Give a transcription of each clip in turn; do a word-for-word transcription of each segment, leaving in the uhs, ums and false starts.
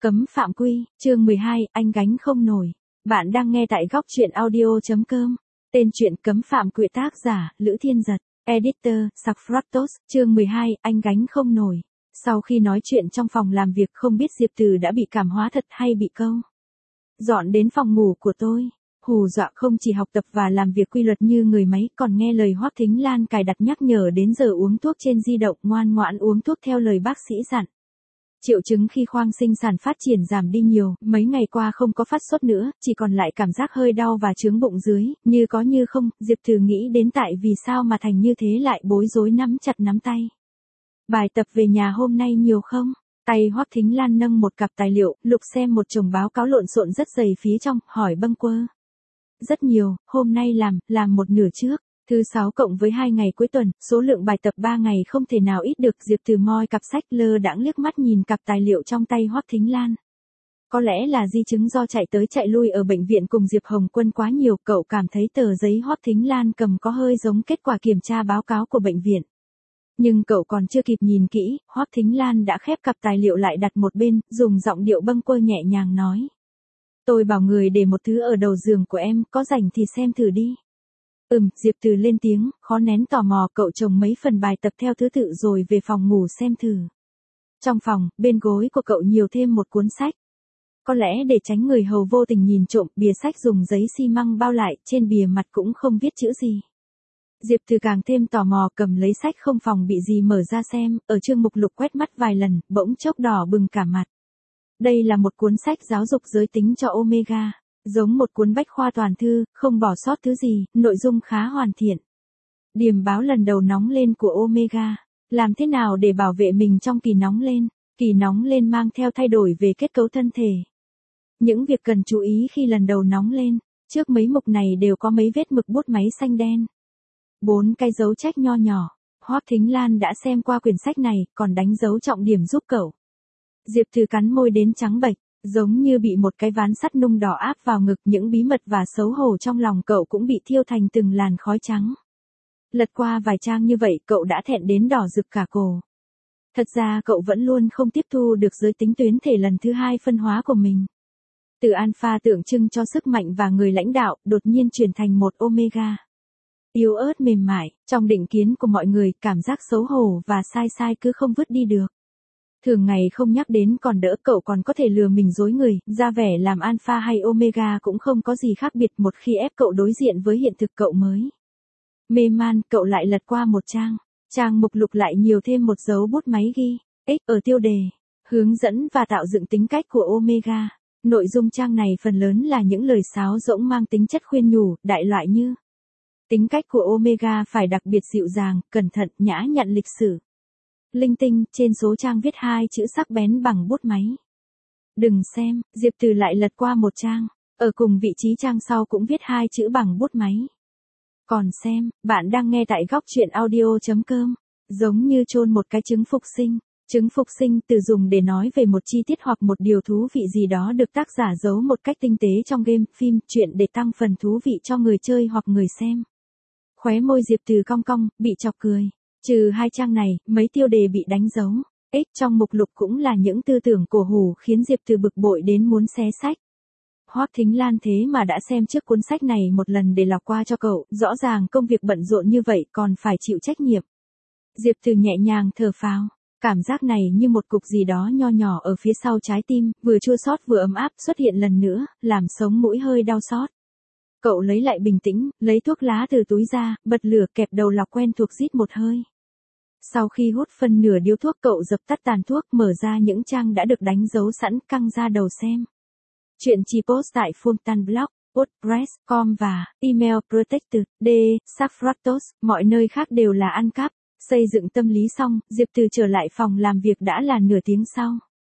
Cấm phạm quy, chương mười hai, anh gánh không nổi. Bạn đang nghe tại góc truyện audio.com. Tên truyện Cấm phạm quy, tác giả, Lữ Thiên Giật, editor, Saffratos, chương mười hai, anh gánh không nổi. Sau khi nói chuyện trong phòng làm việc không biết Diệp Từ đã bị cảm hóa thật hay bị câu. Dọn đến phòng ngủ của tôi, hù dọa không chỉ học tập và làm việc quy luật như người máy còn nghe lời Hoắc Thính Lan cài đặt nhắc nhở đến giờ uống thuốc trên di động, ngoan ngoãn uống thuốc theo lời bác sĩ dặn. Triệu chứng khi khoang sinh sản phát triển giảm đi nhiều, mấy ngày qua không có phát sốt nữa, chỉ còn lại cảm giác hơi đau và chướng bụng dưới, như có như không, Diệp Từ nghĩ đến tại vì sao mà thành như thế lại bối rối nắm chặt nắm tay. Bài tập về nhà hôm nay nhiều không? Tay Hoắc Thính Lan nâng một cặp tài liệu, lục xem một chồng báo cáo lộn xộn rất dày phía trong, hỏi bâng quơ. Rất nhiều, hôm nay làm, làm một nửa trước. Thứ sáu cộng với hai ngày cuối tuần, số lượng bài tập ba ngày không thể nào ít được. Diệp Từ moi cặp sách lơ đãng liếc mắt nhìn cặp tài liệu trong tay Hoắc Thính Lan. Có lẽ là di chứng do chạy tới chạy lui ở bệnh viện cùng Diệp Hồng Quân quá nhiều, cậu cảm thấy tờ giấy Hoắc Thính Lan cầm có hơi giống kết quả kiểm tra báo cáo của bệnh viện. Nhưng cậu còn chưa kịp nhìn kỹ, Hoắc Thính Lan đã khép cặp tài liệu lại đặt một bên, dùng giọng điệu bâng quơ nhẹ nhàng nói. Tôi bảo người để một thứ ở đầu giường của em, có rảnh thì xem thử đi. Ừm, Diệp Từ lên tiếng, khó nén tò mò, cậu chồng mấy phần bài tập theo thứ tự rồi về phòng ngủ xem thử. Trong phòng, bên gối của cậu nhiều thêm một cuốn sách. Có lẽ để tránh người hầu vô tình nhìn trộm, bìa sách dùng giấy xi măng bao lại, trên bìa mặt cũng không viết chữ gì. Diệp Từ càng thêm tò mò, cầm lấy sách không phòng bị gì mở ra xem, ở chương mục lục quét mắt vài lần, bỗng chốc đỏ bừng cả mặt. Đây là một cuốn sách giáo dục giới tính cho Omega. Giống một cuốn bách khoa toàn thư, không bỏ sót thứ gì, nội dung khá hoàn thiện. Điểm báo lần đầu nóng lên của Omega. Làm thế nào để bảo vệ mình trong kỳ nóng lên? Kỳ nóng lên mang theo thay đổi về kết cấu thân thể. Những việc cần chú ý khi lần đầu nóng lên. Trước mấy mục này đều có mấy vết mực bút máy xanh đen. Bốn cái dấu trách nho nhỏ. Hoắc Thính Lan đã xem qua quyển sách này, còn đánh dấu trọng điểm giúp cậu. Diệp Từ cắn môi đến trắng bệch. Giống như bị một cái ván sắt nung đỏ áp vào ngực, những bí mật và xấu hổ trong lòng cậu cũng bị thiêu thành từng làn khói trắng. Lật qua vài trang như vậy cậu đã thẹn đến đỏ rực cả cổ. Thật ra cậu vẫn luôn không tiếp thu được giới tính tuyến thể lần thứ hai phân hóa của mình. Từ alpha tượng trưng cho sức mạnh và người lãnh đạo, đột nhiên chuyển thành một omega. Yếu ớt mềm mại, trong định kiến của mọi người, cảm giác xấu hổ và sai sai cứ không vứt đi được. Thường ngày không nhắc đến còn đỡ, cậu còn có thể lừa mình dối người, ra vẻ làm alpha hay omega cũng không có gì khác biệt. Một khi ép cậu đối diện với hiện thực cậu mới mê man, cậu lại lật qua một trang. Trang mục lục lại nhiều thêm một dấu bút máy ghi X ở tiêu đề, hướng dẫn và tạo dựng tính cách của Omega. Nội dung trang này phần lớn là những lời sáo rỗng mang tính chất khuyên nhủ, đại loại như tính cách của Omega phải đặc biệt dịu dàng, cẩn thận, nhã nhặn, lịch sử. Linh tinh, trên số trang viết hai chữ sắc bén bằng bút máy. Đừng xem, Diệp Từ lại lật qua một trang. Ở cùng vị trí trang sau cũng viết hai chữ bằng bút máy. Còn xem, bạn đang nghe tại góc truyện audio.com. Giống như chôn một cái trứng phục sinh. Trứng phục sinh từ dùng để nói về một chi tiết hoặc một điều thú vị gì đó được tác giả giấu một cách tinh tế trong game, phim, truyện để tăng phần thú vị cho người chơi hoặc người xem. Khóe môi Diệp Từ cong cong, bị chọc cười. Trừ hai trang này, mấy tiêu đề bị đánh dấu X trong mục lục cũng là những tư tưởng cổ hủ khiến Diệp Từ bực bội đến muốn xé sách. Hoắc Thính Lan thế mà đã xem trước cuốn sách này một lần để lọc qua cho cậu, rõ ràng công việc bận rộn như vậy còn phải chịu trách nhiệm. Diệp Từ nhẹ nhàng thở phào, cảm giác này như một cục gì đó nho nhỏ ở phía sau trái tim, vừa chua xót vừa ấm áp xuất hiện lần nữa, làm sống mũi hơi đau xót. Cậu lấy lại bình tĩnh, lấy thuốc lá từ túi ra, bật lửa, kẹp đầu lọc quen thuộc rít một hơi. Sau khi hút phân nửa điếu thuốc cậu dập tắt tàn thuốc, mở ra những trang đã được đánh dấu sẵn, căng ra đầu xem. Chuyện chi post tại Fulton Blog, WordPress chấm com và email protected, D, Saffratos, mọi nơi khác đều là ăn cắp. Xây dựng tâm lý xong, Diệp Từ trở lại phòng làm việc đã là nửa tiếng sau.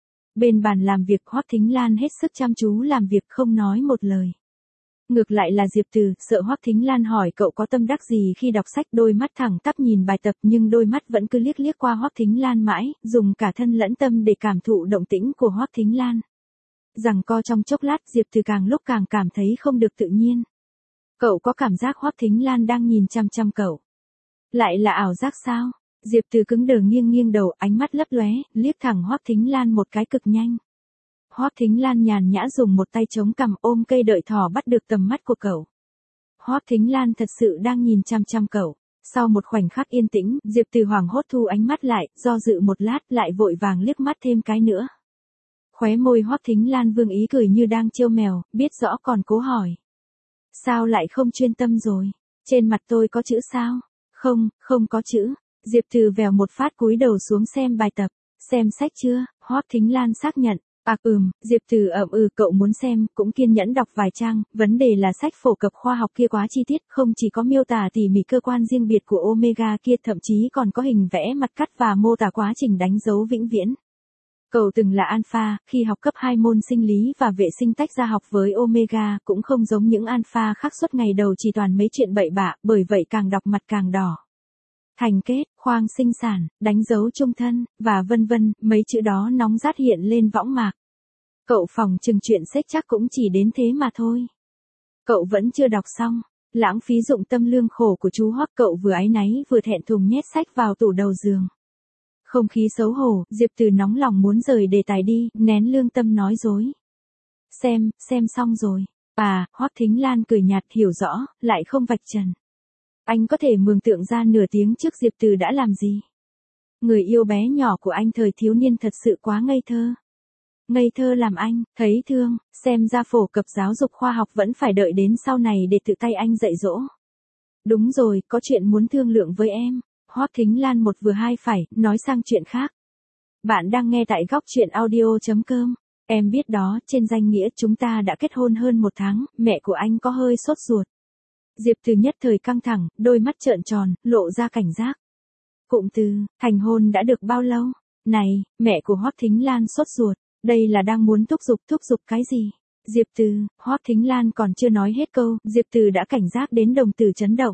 Bên bàn làm việc Hoắc Thính Lan hết sức chăm chú làm việc không nói một lời. Ngược lại là Diệp Từ, sợ Hoắc Thính Lan hỏi cậu có tâm đắc gì khi đọc sách, đôi mắt thẳng tắp nhìn bài tập nhưng đôi mắt vẫn cứ liếc liếc qua Hoắc Thính Lan mãi, dùng cả thân lẫn tâm để cảm thụ động tĩnh của Hoắc Thính Lan. Giằng co trong chốc lát, Diệp Từ càng lúc càng cảm thấy không được tự nhiên. Cậu có cảm giác Hoắc Thính Lan đang nhìn chăm chăm cậu. Lại là ảo giác sao? Diệp Từ cứng đờ nghiêng nghiêng đầu, ánh mắt lấp lóe, liếc thẳng Hoắc Thính Lan một cái cực nhanh. Hoắc Thính Lan nhàn nhã dùng một tay chống cằm ôm cây đợi thỏ bắt được tầm mắt của cậu. Hoắc Thính Lan thật sự đang nhìn chăm chăm cậu. Sau một khoảnh khắc yên tĩnh, Diệp Từ hoảng hốt thu ánh mắt lại, do dự một lát lại vội vàng liếc mắt thêm cái nữa. Khóe môi Hoắc Thính Lan vương ý cười như đang trêu mèo, biết rõ còn cố hỏi. Sao lại không chuyên tâm rồi? Trên mặt tôi có chữ sao? Không, không có chữ. Diệp Từ vèo một phát cúi đầu xuống xem bài tập. Xem sách chưa? Hoắc Thính Lan xác nhận. À ừm, Diệp Từ ậm ừ cậu muốn xem, cũng kiên nhẫn đọc vài trang, vấn đề là sách phổ cập khoa học kia quá chi tiết, không chỉ có miêu tả tỉ mỉ cơ quan riêng biệt của Omega kia, thậm chí còn có hình vẽ mặt cắt và mô tả quá trình đánh dấu vĩnh viễn. Cậu từng là alpha, khi học cấp hai môn sinh lý và vệ sinh tách ra học với Omega, cũng không giống những alpha khác suốt ngày đầu chỉ toàn mấy chuyện bậy bạ, bởi vậy càng đọc mặt càng đỏ. Thành kết, khoang sinh sản, đánh dấu chung thân, và vân vân, mấy chữ đó nóng rát hiện lên võng mạc. Cậu phòng chừng chuyện sách chắc cũng chỉ đến thế mà thôi. Cậu vẫn chưa đọc xong, lãng phí dụng tâm lương khổ của chú Hoắc, cậu vừa áy náy vừa thẹn thùng nhét sách vào tủ đầu giường. Không khí xấu hổ, Diệp Từ nóng lòng muốn rời đề tài đi, nén lương tâm nói dối. Xem, xem xong rồi. À, Hoắc Thính Lan cười nhạt hiểu rõ, lại không vạch trần. Anh có thể mường tượng ra nửa tiếng trước Diệp Từ đã làm gì. Người yêu bé nhỏ của anh thời thiếu niên thật sự quá ngây thơ. Ngây thơ làm anh, thấy thương, xem ra phổ cập giáo dục khoa học vẫn phải đợi đến sau này để tự tay anh dạy dỗ. Đúng rồi, có chuyện muốn thương lượng với em. Hoắc Thính Lan một vừa hai phải, nói sang chuyện khác. Bạn đang nghe tại góc truyện audio chấm com. Em biết đó, trên danh nghĩa chúng ta đã kết hôn hơn một tháng, mẹ của anh có hơi sốt ruột. Diệp Từ nhất thời căng thẳng, đôi mắt trợn tròn, lộ ra cảnh giác. Cụm từ, thành hôn đã được bao lâu? Này, mẹ của Hoắc Thính Lan sốt ruột, đây là đang muốn thúc giục thúc giục cái gì? Diệp Từ, Hoắc Thính Lan còn chưa nói hết câu, Diệp Từ đã cảnh giác đến đồng tử chấn động.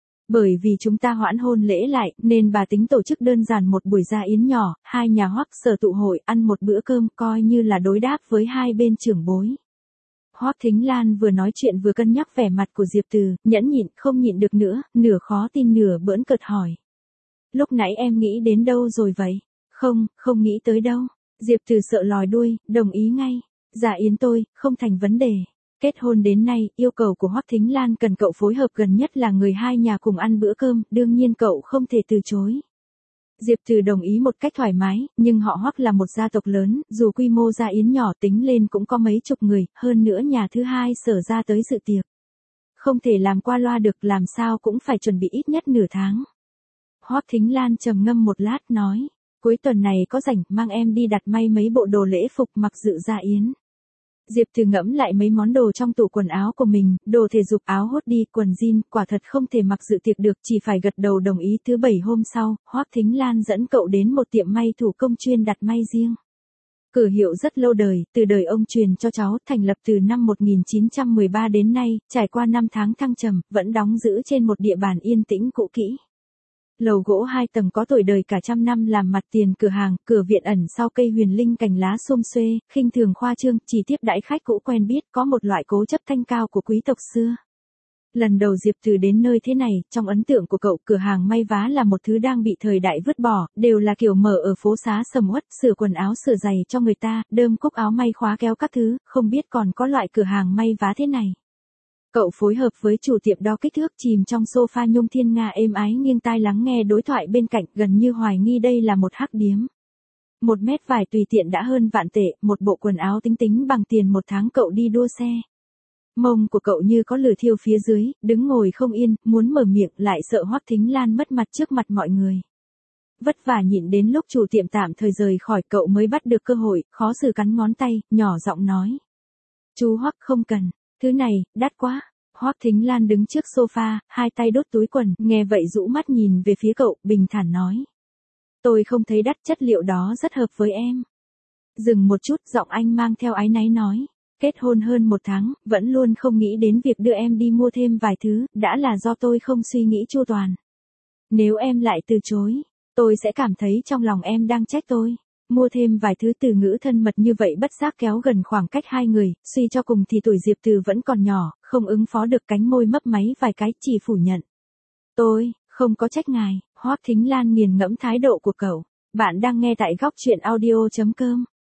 Bởi vì chúng ta hoãn hôn lễ lại, nên bà tính tổ chức đơn giản một buổi gia yến nhỏ, hai nhà Hoắc Sở tụ hội, ăn một bữa cơm, coi như là đối đáp với hai bên trưởng bối. Hoắc Thính Lan vừa nói chuyện vừa cân nhắc vẻ mặt của Diệp Từ, nhẫn nhịn, không nhịn được nữa, nửa khó tin nửa bỡn cợt hỏi. Lúc nãy em nghĩ đến đâu rồi vậy? Không, không nghĩ tới đâu. Diệp Từ sợ lòi đuôi, đồng ý ngay. Dạ yến tôi, không thành vấn đề. Kết hôn đến nay, yêu cầu của Hoắc Thính Lan cần cậu phối hợp gần nhất là người hai nhà cùng ăn bữa cơm, đương nhiên cậu không thể từ chối. Diệp Từ đồng ý một cách thoải mái, nhưng họ Hoắc là một gia tộc lớn, dù quy mô gia yến nhỏ tính lên cũng có mấy chục người, hơn nữa nhà thứ hai Sở ra tới dự tiệc. Không thể làm qua loa được, làm sao cũng phải chuẩn bị ít nhất nửa tháng. Hoắc Thính Lan trầm ngâm một lát nói, cuối tuần này có rảnh, mang em đi đặt may mấy bộ đồ lễ phục mặc dự gia yến. Diệp Từ ngẫm lại mấy món đồ trong tủ quần áo của mình, đồ thể dục, áo hốt đi, quần jean, quả thật không thể mặc dự tiệc được, chỉ phải gật đầu đồng ý. Thứ bảy hôm sau, Hoắc Thính Lan dẫn cậu đến một tiệm may thủ công chuyên đặt may riêng. Cửa hiệu rất lâu đời, từ đời ông truyền cho cháu, thành lập từ năm một nghìn chín trăm mười ba đến nay, trải qua năm tháng thăng trầm, vẫn đóng giữ trên một địa bàn yên tĩnh cũ kỹ. Lầu gỗ hai tầng có tuổi đời cả trăm năm làm mặt tiền cửa hàng, cửa viện ẩn sau cây huyền linh cành lá xum xuê, khinh thường khoa trương, chỉ tiếp đãi khách cũ quen biết, có một loại cố chấp thanh cao của quý tộc xưa. Lần đầu Diệp Từ đến nơi thế này, trong ấn tượng của cậu, cửa hàng may vá là một thứ đang bị thời đại vứt bỏ, đều là kiểu mở ở phố xá sầm uất, sửa quần áo sửa giày cho người ta, đơm cúc áo may khóa kéo các thứ, không biết còn có loại cửa hàng may vá thế này. Cậu phối hợp với chủ tiệm đo kích thước, chìm trong sofa nhung thiên nga êm ái, nghiêng tai lắng nghe đối thoại bên cạnh, gần như hoài nghi đây là một hắc điếm. Một mét vải tùy tiện đã hơn vạn tệ, một bộ quần áo tính tính bằng tiền một tháng cậu đi đua xe. Mông của cậu như có lửa thiêu phía dưới, đứng ngồi không yên, muốn mở miệng lại sợ Hoắc Thính Lan mất mặt trước mặt mọi người. Vất vả nhịn đến lúc chủ tiệm tạm thời rời khỏi, cậu mới bắt được cơ hội, khó xử cắn ngón tay, nhỏ giọng nói. Chú Hoắc không cần, thứ này, đắt quá. Hoắc Thính Lan đứng trước sofa, hai tay đốt túi quần, nghe vậy rũ mắt nhìn về phía cậu, bình thản nói. Tôi không thấy đắt, chất liệu đó rất hợp với em. Dừng một chút, giọng anh mang theo áy náy nói. Kết hôn hơn một tháng, vẫn luôn không nghĩ đến việc đưa em đi mua thêm vài thứ, đã là do tôi không suy nghĩ chu toàn. Nếu em lại từ chối, tôi sẽ cảm thấy trong lòng em đang trách tôi. Mua thêm vài thứ, từ ngữ thân mật như vậy bất giác kéo gần khoảng cách hai người, suy cho cùng thì tuổi Diệp Từ vẫn còn nhỏ, không ứng phó được, cánh môi mấp máy vài cái, chỉ phủ nhận. Tôi, không có trách ngài. Hoắc Thính Lan nghiền ngẫm thái độ của cậu. Bạn đang nghe tại góc truyện audio chấm com.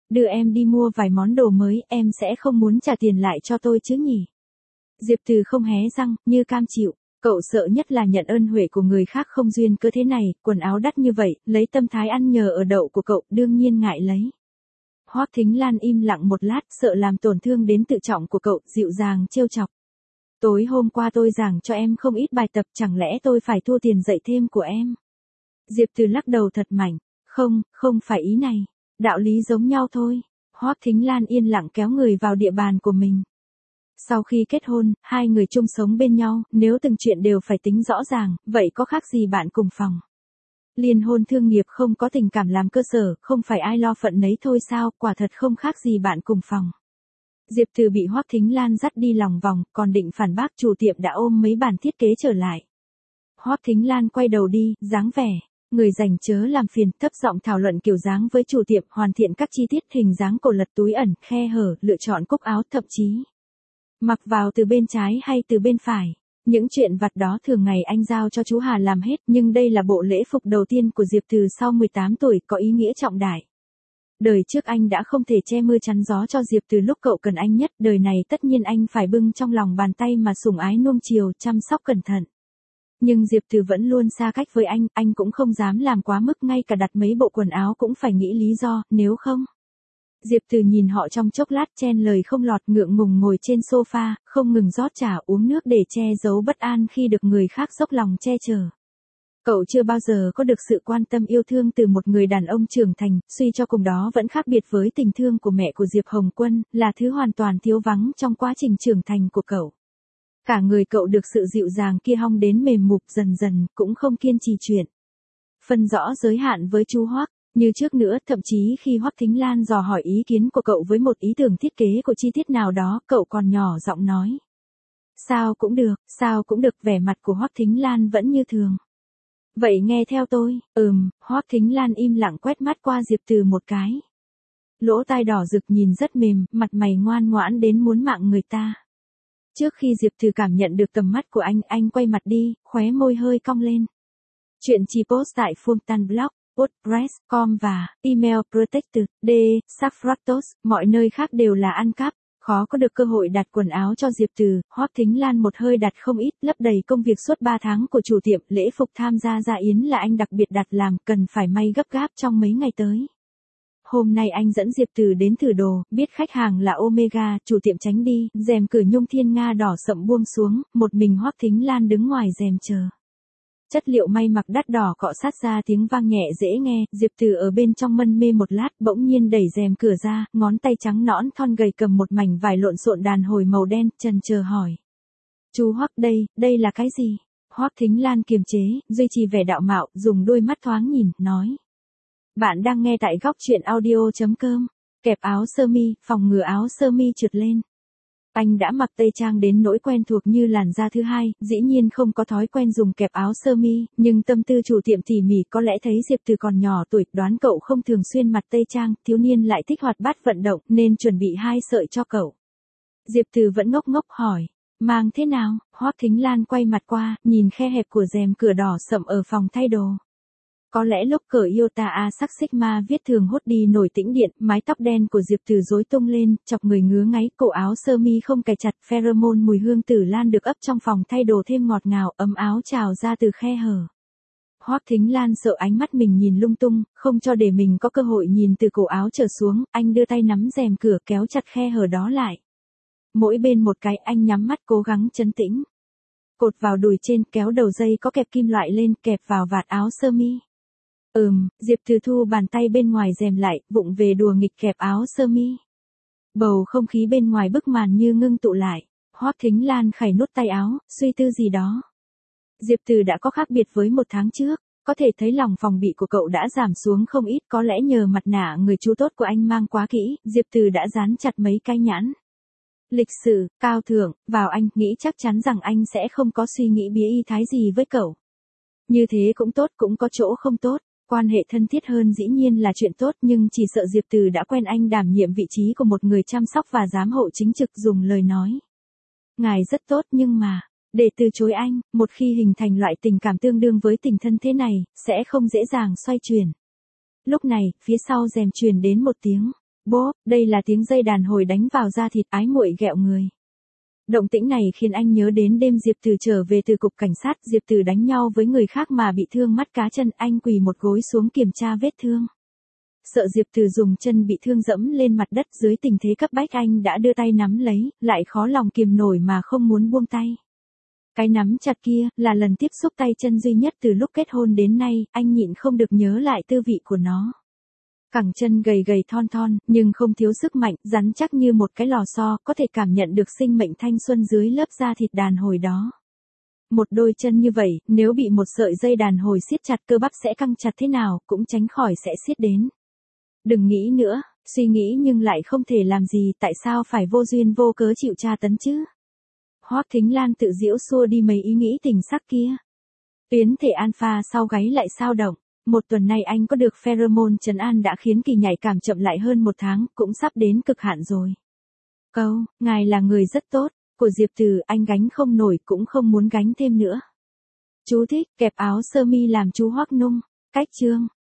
đưa em đi mua vài món đồ mới, em sẽ không muốn trả tiền lại cho tôi chứ nhỉ? Diệp Từ không hé răng, như cam chịu. Cậu sợ nhất là nhận ơn huệ của người khác không duyên cớ thế này, quần áo đắt như vậy, lấy tâm thái ăn nhờ ở đậu của cậu, đương nhiên ngại lấy. Hoắc Thính Lan im lặng một lát, sợ làm tổn thương đến tự trọng của cậu, dịu dàng trêu chọc. Tối hôm qua tôi giảng cho em không ít bài tập, chẳng lẽ tôi phải thua tiền dạy thêm của em? Diệp Từ lắc đầu thật mạnh. Không, không phải ý này. Đạo lý giống nhau thôi. Hoắc Thính Lan yên lặng kéo người vào địa bàn của mình. Sau khi kết hôn, hai người chung sống bên nhau, nếu từng chuyện đều phải tính rõ ràng, vậy có khác gì bạn cùng phòng? Liên hôn thương nghiệp không có tình cảm làm cơ sở, không phải ai lo phận nấy thôi sao, quả thật không khác gì bạn cùng phòng. Diệp Từ bị Hoắc Thính Lan dắt đi lòng vòng, còn định phản bác, chủ tiệm đã ôm mấy bản thiết kế trở lại. Hoắc Thính Lan quay đầu đi, dáng vẻ, người rảnh chớ làm phiền, thấp giọng thảo luận kiểu dáng với chủ tiệm, hoàn thiện các chi tiết hình dáng cổ lật túi ẩn, khe hở, lựa chọn cúc áo, thậm chí mặc vào từ bên trái hay từ bên phải. Những chuyện vặt đó thường ngày anh giao cho chú Hà làm hết, nhưng đây là bộ lễ phục đầu tiên của Diệp Từ sau mười tám tuổi, có ý nghĩa trọng đại. Đời trước anh đã không thể che mưa chắn gió cho Diệp Từ lúc cậu cần anh nhất, đời này tất nhiên anh phải bưng trong lòng bàn tay mà sủng ái nuông chiều, chăm sóc cẩn thận. Nhưng Diệp Từ vẫn luôn xa cách với anh, anh cũng không dám làm quá mức, ngay cả đặt mấy bộ quần áo cũng phải nghĩ lý do, nếu không. Diệp Từ nhìn họ trong chốc lát, chen lời không lọt, ngượng ngùng ngồi trên sofa, không ngừng rót trà uống nước để che giấu bất an khi được người khác dốc lòng che chở. Cậu chưa bao giờ có được sự quan tâm yêu thương từ một người đàn ông trưởng thành, suy cho cùng đó vẫn khác biệt với tình thương của mẹ của Diệp Hồng Quân, là thứ hoàn toàn thiếu vắng trong quá trình trưởng thành của cậu. Cả người cậu được sự dịu dàng kia hong đến mềm mục, dần dần, cũng không kiên trì chuyện. Phân rõ giới hạn với chú Hoắc. Như trước nữa, thậm chí khi Hoắc Thính Lan dò hỏi ý kiến của cậu với một ý tưởng thiết kế của chi tiết nào đó, cậu còn nhỏ giọng nói. Sao cũng được, sao cũng được, vẻ mặt của Hoắc Thính Lan vẫn như thường. Vậy nghe theo tôi, ừm, Hoắc Thính Lan im lặng quét mắt qua Diệp Từ một cái. Lỗ tai đỏ rực nhìn rất mềm, mặt mày ngoan ngoãn đến muốn mạng người ta. Trước khi Diệp Từ cảm nhận được tầm mắt của anh, anh quay mặt đi, khóe môi hơi cong lên. Chuyện chỉ post tại Fultan Blog, WordPress chấm com và email protected, D, Saffratos, mọi nơi khác đều là ăn cắp. Khó có được cơ hội đặt quần áo cho Diệp Từ, Hoắc Thính Lan một hơi đặt không ít, lấp đầy công việc suốt ba tháng của chủ tiệm, lễ phục tham gia dạ yến là anh đặc biệt đặt làm, cần phải may gấp gáp trong mấy ngày tới. Hôm nay anh dẫn Diệp Từ đến thử đồ, biết khách hàng là Omega, chủ tiệm tránh đi, rèm cửa nhung thiên nga đỏ sậm buông xuống, một mình Hoắc Thính Lan đứng ngoài rèm chờ. Chất liệu may mặc đắt đỏ cọ sát ra tiếng vang nhẹ dễ nghe, Diệp Từ ở bên trong mân mê một lát, bỗng nhiên đẩy rèm cửa ra, ngón tay trắng nõn thon gầy cầm một mảnh vải lộn xộn đàn hồi màu đen, chần chờ hỏi. Chú Hoắc, đây, đây là cái gì? Hoắc Thính Lan kiềm chế, duy trì vẻ đạo mạo, dùng đôi mắt thoáng nhìn, nói. Bạn đang nghe tại góc truyện audio chấm com. Kẹp áo sơ mi, phòng ngừa áo sơ mi trượt lên. Anh đã mặc tây trang đến nỗi quen thuộc như làn da thứ hai, dĩ nhiên không có thói quen dùng kẹp áo sơ mi, nhưng tâm tư chủ tiệm tỉ mỉ, có lẽ thấy Diệp Từ còn nhỏ tuổi, đoán cậu không thường xuyên mặc tây trang, thiếu niên lại thích hoạt bát vận động, nên chuẩn bị hai sợi cho cậu. Diệp Từ vẫn ngốc ngốc hỏi, mang thế nào? Hoắc Thính Lan quay mặt qua, nhìn khe hẹp của rèm cửa đỏ sậm ở phòng thay đồ. Có lẽ lúc cởi Iota A sắc Sigma viết thường hốt đi nổi tĩnh điện, mái tóc đen của Diệp Từ rối tung lên, chọc người ngứa ngáy, cổ áo sơ mi không cài chặt, pheromone mùi hương tử lan được ấp trong phòng thay đồ thêm ngọt ngào, ấm áo trào ra từ khe hở. Hoắc Thính Lan sợ ánh mắt mình nhìn lung tung, không cho để mình có cơ hội nhìn từ cổ áo trở xuống, anh đưa tay nắm rèm cửa kéo chặt khe hở đó lại. Mỗi bên một cái, anh nhắm mắt cố gắng trấn tĩnh. Cột vào đùi trên, kéo đầu dây có kẹp kim loại lên, kẹp vào vạt áo sơ mi. Ừm, Diệp Từ thu bàn tay bên ngoài rèm lại, vụng về đùa nghịch kẹp áo sơ mi. Bầu không khí bên ngoài bức màn như ngưng tụ lại. Hoắc Thính Lan khảy nút tay áo, suy tư gì đó. Diệp Từ đã có khác biệt với một tháng trước, có thể thấy lòng phòng bị của cậu đã giảm xuống không ít, có lẽ nhờ mặt nạ người chú tốt của anh mang quá kỹ, Diệp Từ đã dán chặt mấy cái nhãn. Lịch sự, cao thượng, vào anh, nghĩ chắc chắn rằng anh sẽ không có suy nghĩ bía y thái gì với cậu. Như thế cũng tốt, cũng có chỗ không tốt. Quan hệ thân thiết hơn dĩ nhiên là chuyện tốt, nhưng chỉ sợ Diệp Từ đã quen anh đảm nhiệm vị trí của một người chăm sóc và giám hộ chính trực, dùng lời nói. Ngài rất tốt nhưng mà, để từ chối anh, một khi hình thành loại tình cảm tương đương với tình thân thế này, sẽ không dễ dàng xoay chuyển. Lúc này, phía sau rèm truyền đến một tiếng, Bốp, đây là tiếng dây đàn hồi đánh vào da thịt, ái muội ghẹo người. Động tĩnh này khiến anh nhớ đến đêm Diệp Từ trở về từ cục cảnh sát, Diệp Từ đánh nhau với người khác mà bị thương mắt cá chân, anh quỳ một gối xuống kiểm tra vết thương. Sợ Diệp Từ dùng chân bị thương dẫm lên mặt đất, dưới tình thế cấp bách anh đã đưa tay nắm lấy, lại khó lòng kiềm nổi mà không muốn buông tay. Cái nắm chặt kia, là lần tiếp xúc tay chân duy nhất từ lúc kết hôn đến nay, anh nhịn không được nhớ lại tư vị của nó. Cẳng chân gầy gầy thon thon, nhưng không thiếu sức mạnh, rắn chắc như một cái lò xo, có thể cảm nhận được sinh mệnh thanh xuân dưới lớp da thịt đàn hồi đó. Một đôi chân như vậy, nếu bị một sợi dây đàn hồi siết chặt, cơ bắp sẽ căng chặt thế nào, cũng tránh khỏi sẽ siết đến. Đừng nghĩ nữa, suy nghĩ nhưng lại không thể làm gì, tại sao phải vô duyên vô cớ chịu tra tấn chứ? Hoắc Thính Lan tự giễu xua đi mấy ý nghĩ tình sắc kia. Tuyến thể alpha sau gáy lại sao động. Một tuần nay anh có được pheromone trấn an đã khiến kỳ nhạy cảm chậm lại hơn một tháng, cũng sắp đến cực hạn rồi. Câu, ngài là người rất tốt, của Diệp Từ, anh gánh không nổi cũng không muốn gánh thêm nữa. Chú thích, kẹp áo sơ mi làm chú Hoắc nung. Cách chương.